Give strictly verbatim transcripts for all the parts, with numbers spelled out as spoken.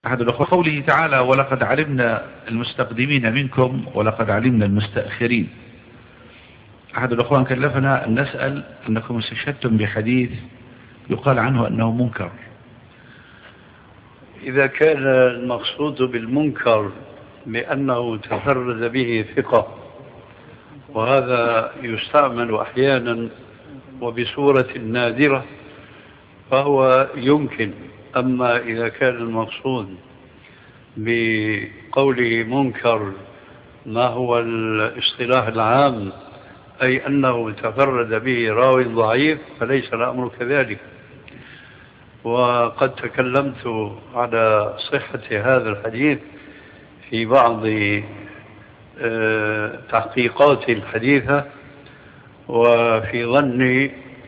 أحد الأخوة قوله تعالى ولقد علمنا المستقدمين منكم ولقد علمنا المستأخرين. أحد الأخوان كلفنا أن نسأل أنكم استشهدتم بحديث يقال عنه أنه منكر. إذا كان المقصود بالمنكر بأنه تفرد به ثقة، وهذا يستعمل أحيانا وبصورة نادرة، فهو يمكن. أما إذا كان المقصود بقوله منكر ما هو الاصطلاح العام، أي أنه تفرد به راوي ضعيف، فليس الأمر كذلك. وقد تكلمت على صحة هذا الحديث في بعض تحقيقاتي الحديثة، وفي ظني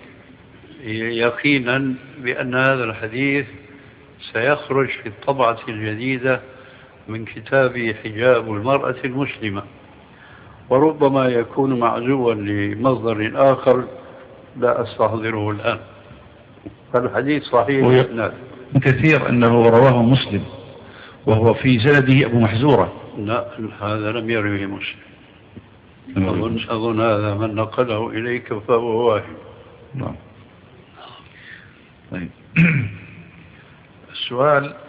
يقينا بأن هذا الحديث سيخرج في الطبعة الجديدة من كتاب حجاب المرأة المسلمة، وربما يكون معزوا لمصدر آخر لا أستحضره الآن. فالحديث صحيح كثير أنه رواه مسلم وهو في سنده أبو محزورة. لا، هذا لم يروه مسلم. أظن, أظن هذا من نقله إليك فهو واحد. نعم. طيب. السؤال